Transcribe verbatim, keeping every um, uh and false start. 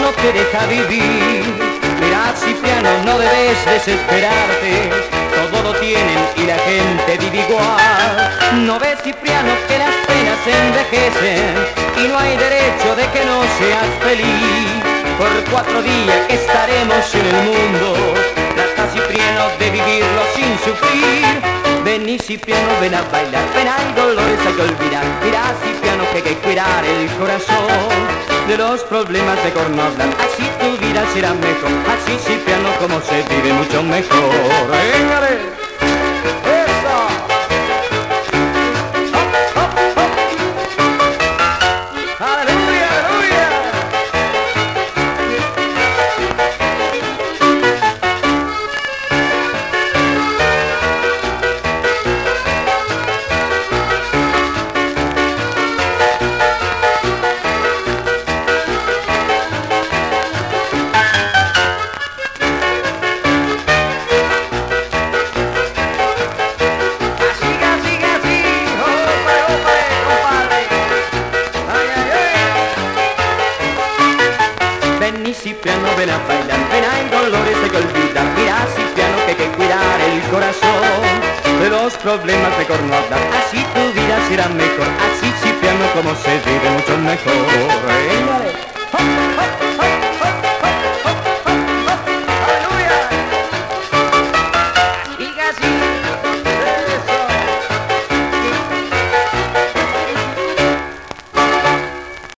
no te deja vivir. Mira, Cipriano, no debes desesperarte, todo lo tienen y la gente vive igual. No ves, Cipriano, que las penas envejecen y no hay derecho de que no seas feliz. Por cuatro días estaremos en el mundo, trata, Cipriano, de vivirlo sin sufrir. Ven, Cipriano, ven a bailar, ven, hay dolores hay que olvidar. Mira, Cipriano, que hay que cuidar el corazón, de los problemas mejor no hablar, así tu vida será mejor. Así, Cipriano, como se vive mucho mejor. ¡Véngale! Ven, Cipriano, ven a bailar, ven, hay dolores hay que olvidar. Mira, Cipriano, que hay que cuidar el corazón, de los problemas mejor no hablar, así tu vida será mejor. Así, Cipriano, como se vive mucho mejor. ¡Véngale!